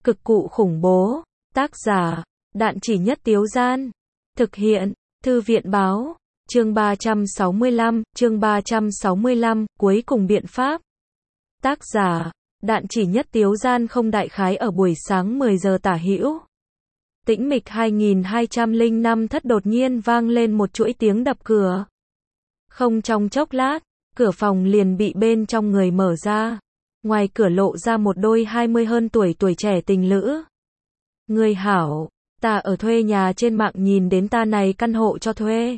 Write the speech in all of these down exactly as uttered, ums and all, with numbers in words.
Cực cụ khủng bố. Tác giả, Đạn Chỉ Nhất Tiếu Gian. Thực hiện, Thư viện báo. Chương ba trăm sáu mươi lăm, chương ba trăm sáu mươi lăm, cuối cùng biện pháp. Tác giả, Đạn Chỉ Nhất Tiếu Gian. Không đại khái ở buổi sáng mười giờ tả hữu. Tĩnh mịch hai nghìn hai trăm lẻ năm thất đột nhiên vang lên một chuỗi tiếng đập cửa. Không trong chốc lát, cửa phòng liền bị bên trong người mở ra. Ngoài cửa lộ ra một đôi hai mươi hơn tuổi tuổi trẻ tình lữ. Người hảo, ta ở thuê nhà trên mạng nhìn đến ta này căn hộ cho thuê.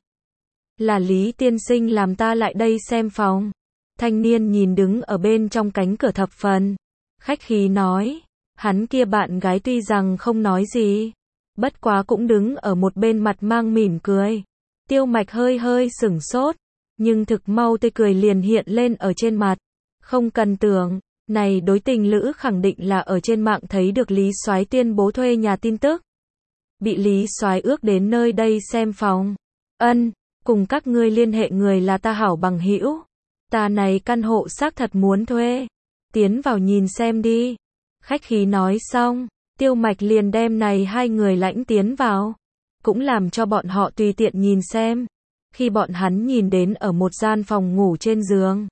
Là Lý tiên sinh làm ta lại đây xem phòng. Thanh niên nhìn đứng ở bên trong cánh cửa thập phần khách khí nói. Hắn kia bạn gái tuy rằng không nói gì, bất quá cũng đứng ở một bên mặt mang mỉm cười. Tiêu Mạch hơi hơi sửng sốt, nhưng thực mau tươi cười liền hiện lên ở trên mặt. Không cần tưởng, này đối tình lữ khẳng định là ở trên mạng thấy được Lý Soái tuyên bố thuê nhà tin tức. Bị Lý Soái ước đến nơi đây xem phòng. Ân, cùng các ngươi liên hệ người là ta hảo bằng hữu. Ta này căn hộ xác thật muốn thuê. Tiến vào nhìn xem đi. Khách khí nói xong, Tiêu Mạch liền đem này hai người lãnh tiến vào. Cũng làm cho bọn họ tùy tiện nhìn xem. Khi bọn hắn nhìn đến ở một gian phòng ngủ trên giường,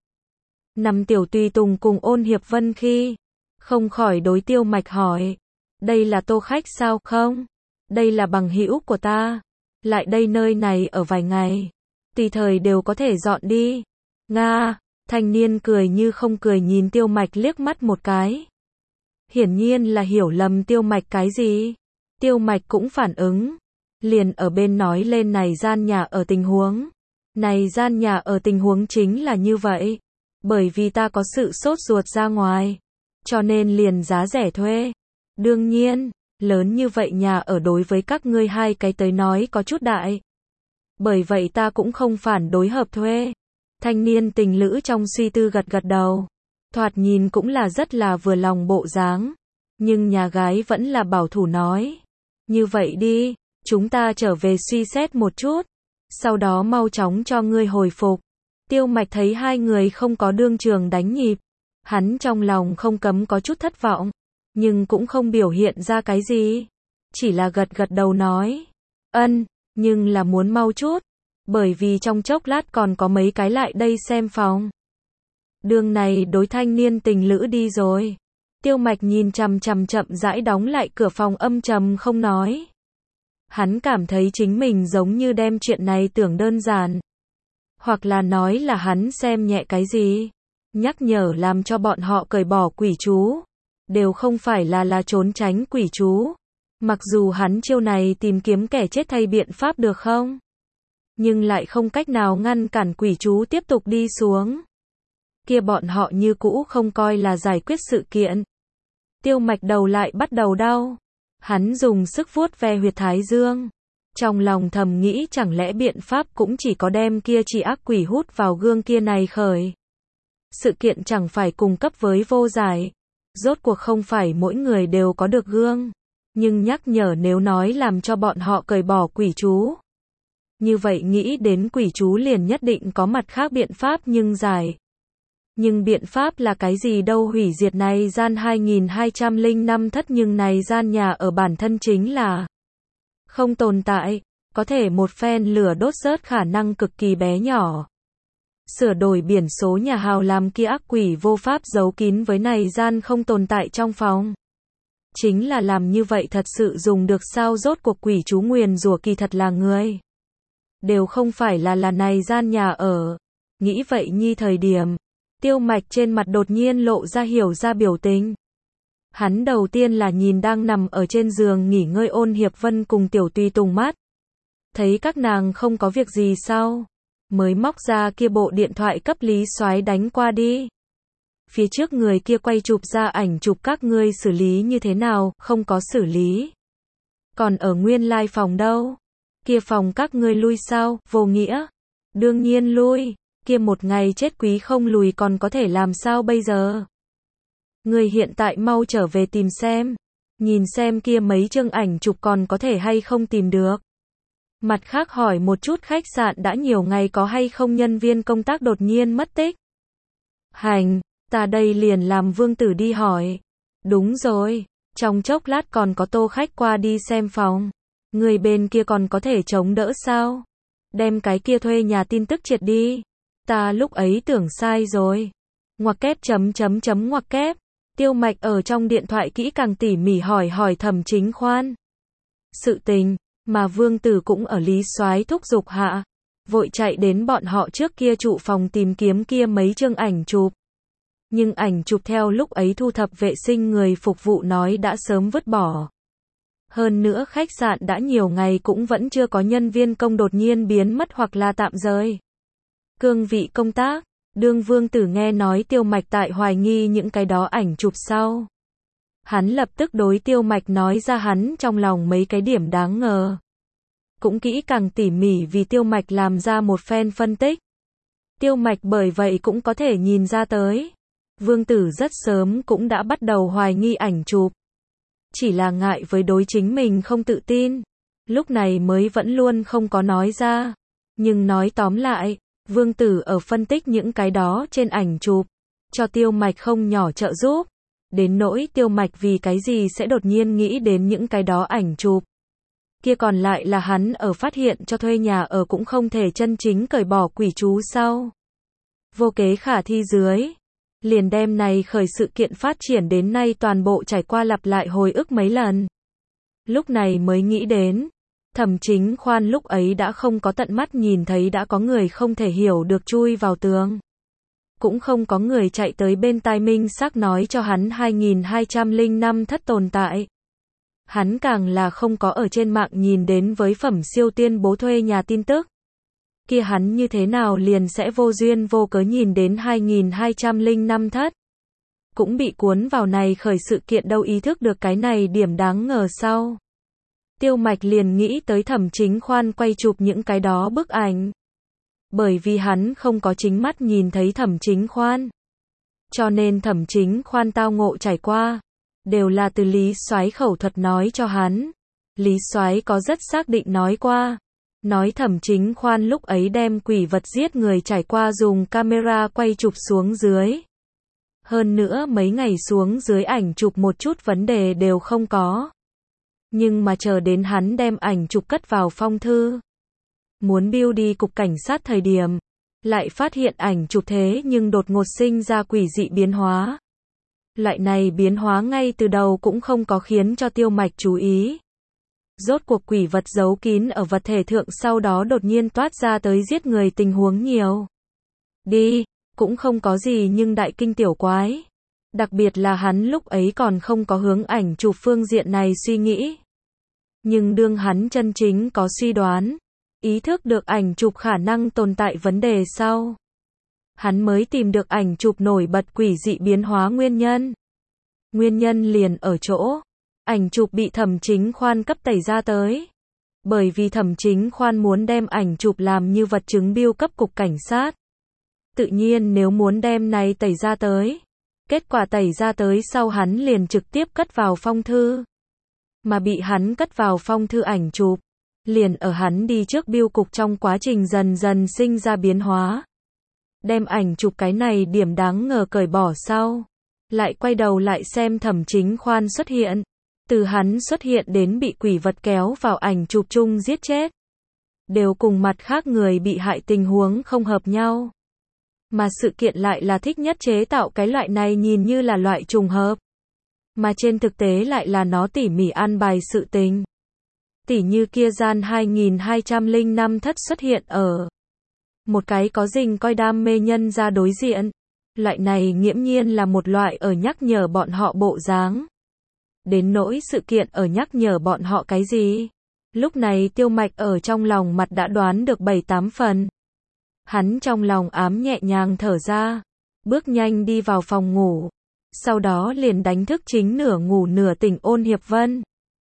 nằm Tiểu Tùy Tùng cùng Ôn Hiệp Vân khi, không khỏi đối Tiêu Mạch hỏi. Đây là tô khách sao không? Đây là bằng hữu của ta. Lại đây nơi này ở vài ngày. Tùy thời đều có thể dọn đi. Nga, thanh niên cười như không cười nhìn Tiêu Mạch liếc mắt một cái. Hiển nhiên là hiểu lầm Tiêu Mạch cái gì. Tiêu Mạch cũng phản ứng. Liền ở bên nói lên này gian nhà ở tình huống. Này gian nhà ở tình huống chính là như vậy. Bởi vì ta có sự sốt ruột ra ngoài. Cho nên liền giá rẻ thuê. Đương nhiên, lớn như vậy nhà ở đối với các ngươi hai cái tới nói có chút đại. Bởi vậy ta cũng không phản đối hợp thuê. Thanh niên tình lữ trong suy tư gật gật đầu. Thoạt nhìn cũng là rất là vừa lòng bộ dáng. Nhưng nhà gái vẫn là bảo thủ nói. Như vậy đi, chúng ta trở về suy xét một chút. Sau đó mau chóng cho ngươi hồi phục. Tiêu Mạch thấy hai người không có đương trường đánh nhịp. Hắn trong lòng không cấm có chút thất vọng. Nhưng cũng không biểu hiện ra cái gì. Chỉ là gật gật đầu nói. Ân, nhưng là muốn mau chút. Bởi vì trong chốc lát còn có mấy cái lại đây xem phòng. Đường này đối thanh niên tình lữ đi rồi. Tiêu Mạch nhìn chằm chằm chậm rãi đóng lại cửa phòng âm trầm không nói. Hắn cảm thấy chính mình giống như đem chuyện này tưởng đơn giản. Hoặc là nói là hắn xem nhẹ cái gì. Nhắc nhở làm cho bọn họ cởi bỏ quỷ chú. Đều không phải là là trốn tránh quỷ chú. Mặc dù hắn chiêu này tìm kiếm kẻ chết thay biện pháp được không? Nhưng lại không cách nào ngăn cản quỷ chú tiếp tục đi xuống. Kia bọn họ như cũ không coi là giải quyết sự kiện. Tiêu Mạch đầu lại bắt đầu đau. Hắn dùng sức vuốt ve huyệt thái dương. Trong lòng thầm nghĩ chẳng lẽ biện pháp cũng chỉ có đem kia chỉ ác quỷ hút vào gương kia này khởi. Sự kiện chẳng phải cùng cấp với vô giải. Rốt cuộc không phải mỗi người đều có được gương. Nhưng nhắc nhở nếu nói làm cho bọn họ cởi bỏ quỷ chú. Như vậy nghĩ đến quỷ chú liền nhất định có mặt khác biện pháp nhưng giải. Nhưng biện pháp là cái gì đâu, hủy diệt này gian hai nghìn hai trăm lẻ năm thất, nhưng này gian nhà ở bản thân chính là không tồn tại, có thể một phen lửa đốt rớt khả năng cực kỳ bé nhỏ. Sửa đổi biển số nhà hào làm kia ác quỷ vô pháp giấu kín với này gian không tồn tại trong phòng. Chính là làm như vậy thật sự dùng được sao, rốt cuộc quỷ chú nguyền rủa kỳ thật là người. Đều không phải là là này gian nhà ở. Nghĩ vậy nhi thời điểm. Tiêu Mạch trên mặt đột nhiên lộ ra hiểu ra biểu tình. Hắn đầu tiên là nhìn đang nằm ở trên giường nghỉ ngơi Ôn Hiệp Vân cùng Tiểu Tùy Tùng mắt. Thấy các nàng không có việc gì sau. Mới móc ra kia bộ điện thoại cấp Lý Soái đánh qua đi. Phía trước người kia quay chụp ra ảnh chụp các ngươi xử lý như thế nào, không có xử lý. Còn ở nguyên lai phòng đâu? Kia phòng các ngươi lui sao, vô nghĩa. Đương nhiên lui, kia một ngày chết quý không lùi còn có thể làm sao bây giờ? Người hiện tại mau trở về tìm xem. Nhìn xem kia mấy chương ảnh chụp còn có thể hay không tìm được. Mặt khác hỏi một chút khách sạn đã nhiều ngày có hay không nhân viên công tác đột nhiên mất tích. Hành, ta đây liền làm Vương Tử đi hỏi. Đúng rồi, Trong chốc lát còn có tô khách qua đi xem phòng. Người bên kia còn có thể chống đỡ sao? Đem cái kia thuê nhà tin tức triệt đi. Ta lúc ấy tưởng sai rồi. Ngoặc kép chấm chấm chấm ngoặc kép. Tiêu Mạch ở trong điện thoại kỹ càng tỉ mỉ hỏi hỏi Thẩm Chính Khoan. Sự tình, mà Vương Tử cũng ở Lý Soái thúc giục hạ. Vội chạy đến bọn họ trước kia trụ phòng tìm kiếm kia mấy chương ảnh chụp. Nhưng ảnh chụp theo lúc ấy thu thập vệ sinh người phục vụ nói đã sớm vứt bỏ. Hơn nữa khách sạn đã nhiều ngày cũng vẫn chưa có nhân viên công đột nhiên biến mất hoặc là tạm rời cương vị công tác. Đương Vương Tử nghe nói Tiêu Mạch tại hoài nghi những cái đó ảnh chụp sau. Hắn lập tức đối Tiêu Mạch nói ra hắn trong lòng mấy cái điểm đáng ngờ. Cũng kỹ càng tỉ mỉ vì Tiêu Mạch làm ra một phen phân tích. Tiêu Mạch bởi vậy cũng có thể nhìn ra tới. Vương Tử rất sớm cũng đã bắt đầu hoài nghi ảnh chụp. Chỉ là ngại với đối chính mình không tự tin. Lúc này mới vẫn luôn không có nói ra. Nhưng nói tóm lại, Vương Tử ở phân tích những cái đó trên ảnh chụp. Cho Tiêu Mạch không nhỏ trợ giúp. Đến nỗi Tiêu Mạch vì cái gì sẽ đột nhiên nghĩ đến những cái đó ảnh chụp. Kia còn lại là hắn ở phát hiện cho thuê nhà ở cũng không thể chân chính cởi bỏ quỷ chú sau. Vô kế khả thi dưới. Liền đem này khởi sự kiện phát triển đến nay toàn bộ trải qua lặp lại hồi ức mấy lần. Lúc này mới nghĩ đến. Thẩm Chính Khoan lúc ấy đã không có tận mắt nhìn thấy đã có người không thể hiểu được chui vào tường. Cũng không có người chạy tới bên tai minh xác nói cho hắn hai nghìn hai trăm lẻ năm thất tồn tại. Hắn càng là không có ở trên mạng nhìn đến với Phẩm Siêu tuyên bố thuê nhà tin tức. Kia hắn như thế nào liền sẽ vô duyên vô cớ nhìn đến hai nghìn hai trăm lẻ năm thất. Cũng bị cuốn vào này khởi sự kiện đâu ý thức được cái này điểm đáng ngờ sau. Tiêu Mạch liền nghĩ tới Thẩm Chính Khoan quay chụp những cái đó bức ảnh. Bởi vì hắn không có chính mắt nhìn thấy Thẩm Chính Khoan. Cho nên Thẩm Chính Khoan tao ngộ trải qua. Đều là từ Lý Soái khẩu thuật nói cho hắn. Lý Soái có rất xác định nói qua. Nói Thẩm Chính Khoan lúc ấy đem quỷ vật giết người trải qua dùng camera quay chụp xuống dưới. Hơn nữa mấy ngày xuống dưới ảnh chụp một chút vấn đề đều không có. Nhưng mà chờ đến hắn đem ảnh chụp cất vào phong thư. Muốn bill đi cục cảnh sát thời điểm. Lại phát hiện ảnh chụp thế nhưng đột ngột sinh ra quỷ dị biến hóa. Loại này biến hóa ngay từ đầu cũng không có khiến cho Tiêu Mạch chú ý. Rốt cuộc quỷ vật giấu kín ở vật thể thượng sau đó đột nhiên toát ra tới giết người tình huống nhiều. Đi, cũng không có gì nhưng đại kinh tiểu quái. Đặc biệt là hắn lúc ấy còn không có hướng ảnh chụp phương diện này suy nghĩ. Nhưng đương hắn chân chính có suy đoán, ý thức được ảnh chụp khả năng tồn tại vấn đề sau. Hắn mới tìm được ảnh chụp nổi bật quỷ dị biến hóa nguyên nhân. Nguyên nhân liền ở chỗ, ảnh chụp bị Thẩm Chính Khoan cấp tẩy ra tới. Bởi vì Thẩm Chính Khoan muốn đem ảnh chụp làm như vật chứng bill cấp cục cảnh sát. Tự nhiên nếu muốn đem này tẩy ra tới. Kết quả tẩy ra tới sau hắn liền trực tiếp cất vào phong thư. Mà bị hắn cất vào phong thư ảnh chụp. Liền ở hắn đi trước bill cục trong quá trình dần dần sinh ra biến hóa. Đem ảnh chụp cái này điểm đáng ngờ cởi bỏ sau. Lại quay đầu lại xem Thẩm Chính Khoan xuất hiện. Từ hắn xuất hiện đến bị quỷ vật kéo vào ảnh chụp chung giết chết. Đều cùng mặt khác người bị hại tình huống không hợp nhau. Mà sự kiện lại là thích nhất chế tạo cái loại này nhìn như là loại trùng hợp. Mà trên thực tế lại là nó tỉ mỉ an bài sự tình. Tỉ như kia gian hai nghìn hai trăm lẻ năm thất xuất hiện ở. Một cái có rình coi đam mê nhân ra đối diện. Loại này nghiễm nhiên là một loại ở nhắc nhở bọn họ bộ dáng. Đến nỗi sự kiện ở nhắc nhở bọn họ cái gì? Lúc này Tiêu Mạch ở trong lòng mặt đã đoán được bảy tám phần. Hắn trong lòng ám nhẹ nhàng thở ra. Bước nhanh đi vào phòng ngủ. Sau đó liền đánh thức chính nửa ngủ nửa tỉnh Ôn Hiệp Vân.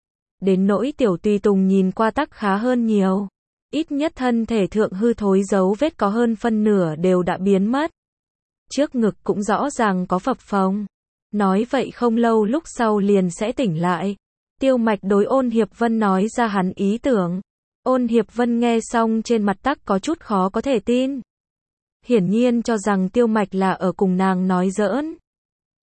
Đến nỗi Tiểu Tùy Tùng nhìn qua tắc khá hơn nhiều. Ít nhất thân thể thượng hư thối dấu vết có hơn phân nửa đều đã biến mất. Trước ngực cũng rõ ràng có phập phồng. Nói vậy không lâu lúc sau liền sẽ tỉnh lại. Tiêu Mạch đối Ôn Hiệp Vân nói ra hắn ý tưởng. Ôn Hiệp Vân nghe xong trên mặt tắc có chút khó có thể tin. Hiển nhiên cho rằng Tiêu Mạch là ở cùng nàng nói giỡn.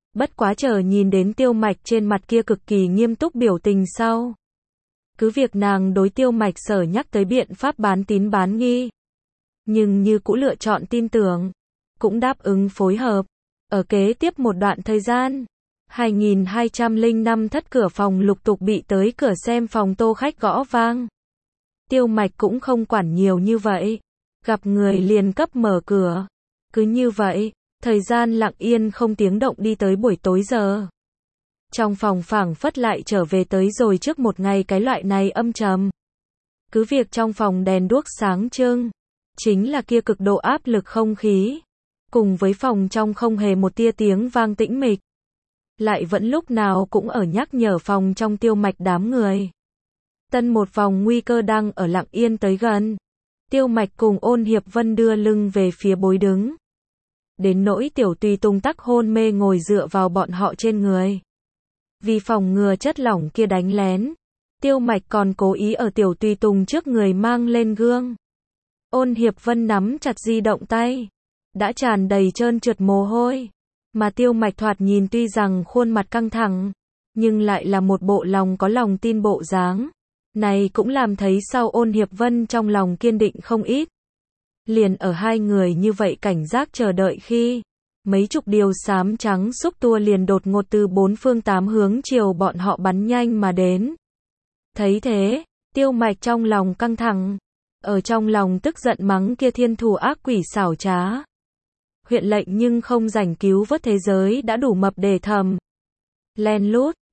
Bất quá chờ nhìn đến Tiêu Mạch trên mặt kia cực kỳ nghiêm túc biểu tình sau. Cứ việc nàng đối Tiêu Mạch sở nhắc tới biện pháp bán tín bán nghi. Nhưng như cũ lựa chọn tin tưởng. Cũng đáp ứng phối hợp. Ở kế tiếp một đoạn thời gian. hai nghìn hai trăm lẻ năm thất cửa phòng lục tục bị tới cửa xem phòng tô khách gõ vang. Tiêu Mạch cũng không quản nhiều như vậy. Gặp người liền cấp mở cửa. Cứ như vậy, thời gian lặng yên không tiếng động đi tới buổi tối giờ. Trong phòng phảng phất lại trở về tới rồi trước một ngày cái loại này âm trầm. Cứ việc trong phòng đèn đuốc sáng trưng, chính là kia cực độ áp lực không khí. Cùng với phòng trong không hề một tia tiếng vang tĩnh mịch. Lại vẫn lúc nào cũng ở nhắc nhở phòng trong Tiêu Mạch đám người. Tân một vòng nguy cơ đang ở lặng yên tới gần. Tiêu Mạch cùng Ôn Hiệp Vân đưa lưng về phía bối đứng. Đến nỗi Tiểu Tùy Tùng tắc hôn mê ngồi dựa vào bọn họ trên người. Vì phòng ngừa chất lỏng kia đánh lén, Tiêu Mạch còn cố ý ở Tiểu Tùy Tùng trước người mang lên gương. Ôn Hiệp Vân nắm chặt di động tay, đã tràn đầy trơn trượt mồ hôi. Mà Tiêu Mạch thoạt nhìn tuy rằng khuôn mặt căng thẳng, nhưng lại là một bộ lòng có lòng tin bộ dáng. Này cũng làm thấy sau Ôn Hiệp Vân trong lòng kiên định không ít. Liền ở hai người như vậy cảnh giác chờ đợi khi, mấy chục điều xám trắng xúc tua liền đột ngột từ bốn phương tám hướng chiều bọn họ bắn nhanh mà đến. Thấy thế, Tiêu Mạch trong lòng căng thẳng, ở trong lòng tức giận mắng kia thiên thủ ác quỷ xảo trá. Huyện lệnh nhưng không rảnh cứu vớt thế giới đã đủ mập để thầm. Len lút,